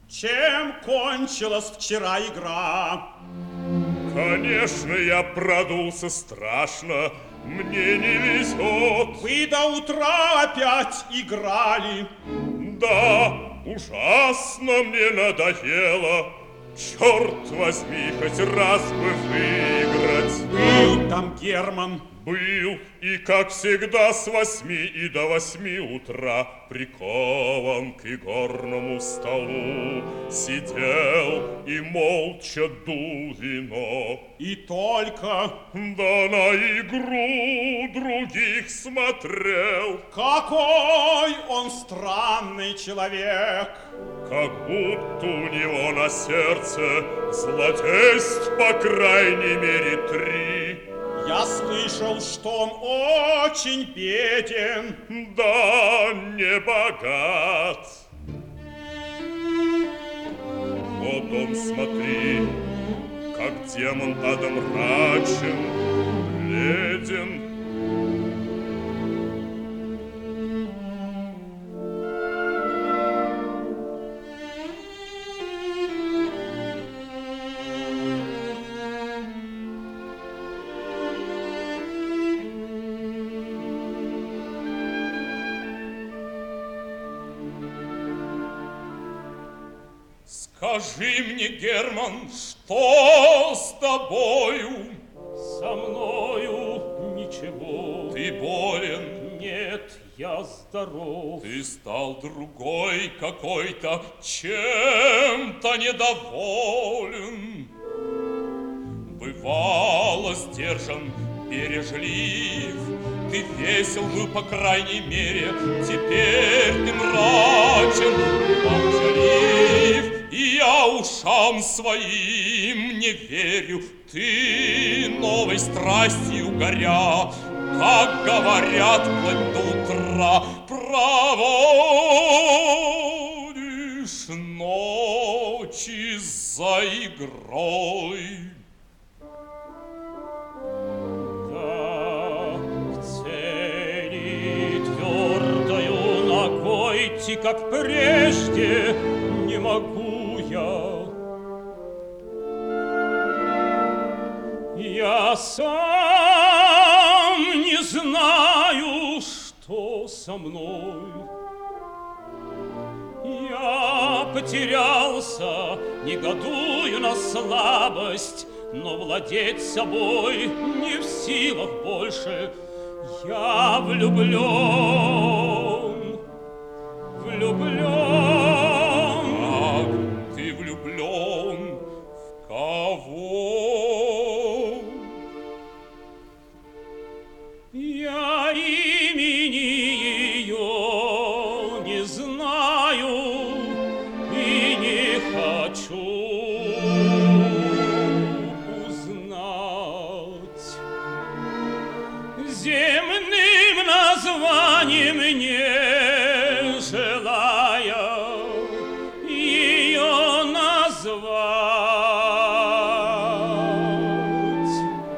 Чем кончилась вчера игра? Конечно, я продулся страшно, мне не везет. Вы до утра опять играли? Да, ужасно мне надоело. Черт возьми, хоть раз бы выиграть. Был там Герман. Был, и, как всегда, с 8 и до 8 утра прикован к игорному столу, сидел и молча дул вино. И только... Да на игру других смотрел. Какой он странный человек! Как будто у него на сердце злодейств, по крайней мере, 3. Я слышал, что он очень беден. Да, не богат. Вот он, смотри, как демон Адам мрачен, бледен. Скажи мне, Герман, что с тобою? Со мною ничего. Ты болен? Нет, я здоров. Ты стал другой какой-то, чем-то недоволен. Бывало сдержан, бережлив, ты весел был, по крайней мере, теперь ты мрачен, молчалив, и я ушам своим не верю. Ты новой страстью горя, как говорят, вплоть до утра проводишь ночи за игрой. Идти, как прежде, не могу я. Я сам не знаю, что со мной. Я потерялся, негодую на слабость, но владеть собой не в силах больше. Я влюблен. Влюблен. Как ты влюблен? В кого? Я имени ее не знаю и не хочу узнать. Земным названием не желая ее назвать.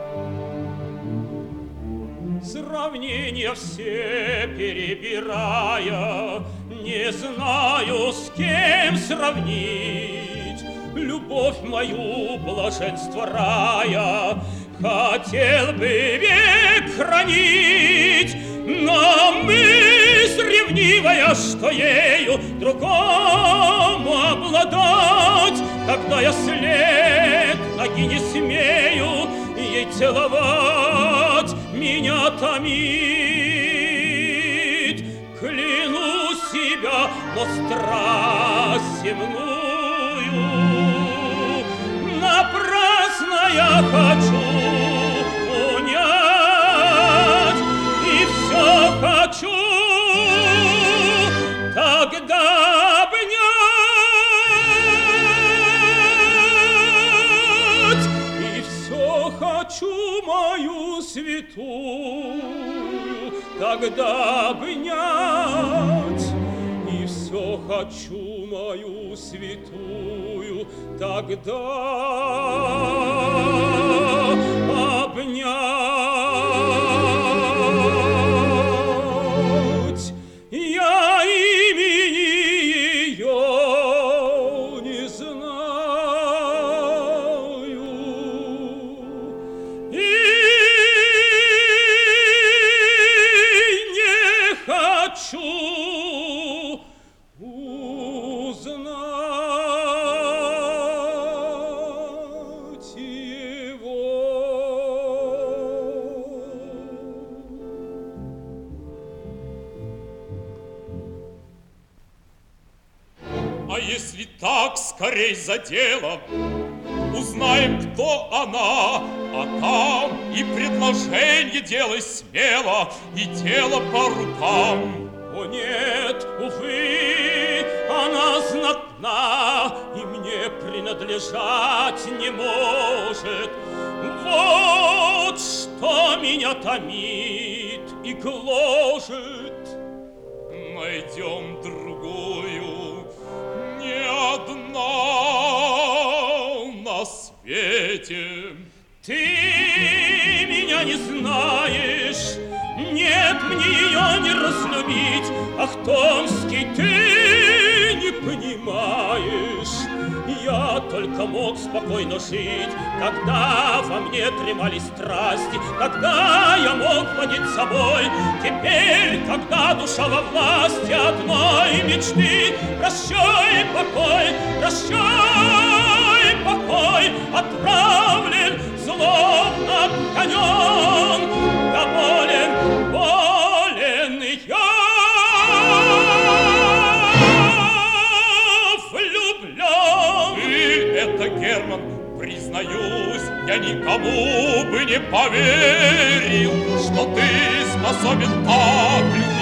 Сравнения все перебирая, не знаю, с кем сравнить. Любовь мою, блаженство рая, хотел бы век хранить, но мысль ревнивая, что ею другому обладать, когда я след ноги не смею ей целовать, меня томит. Клянусь себя, но страсть земную напрасно я хочу унять, и все хочу тогда обнять, и все хочу мою святую тогда обнять, и все хочу мою святую тогда обнять. Я имени ее если так, скорей за дело. Узнаем, кто она, а там и предложение делай смело, и дело по рукам. О нет, увы, она знатна и мне принадлежать не может. Вот что меня томит и гложет. Найдем другую, не одна на свете. Ты меня не знаешь, нет мне ее не разлюбить. Ах, Томский, ты не понимаешь. Я только мог спокойно жить, когда во мне дремали страсти, когда я мог владеть собой. Теперь, когда душа во власти одной мечты, прощай покой, прощай покой, отправлен, злобно конем, доволен, болен я. Это, Герман, признаюсь, я никому бы не поверил, что ты способен так любить.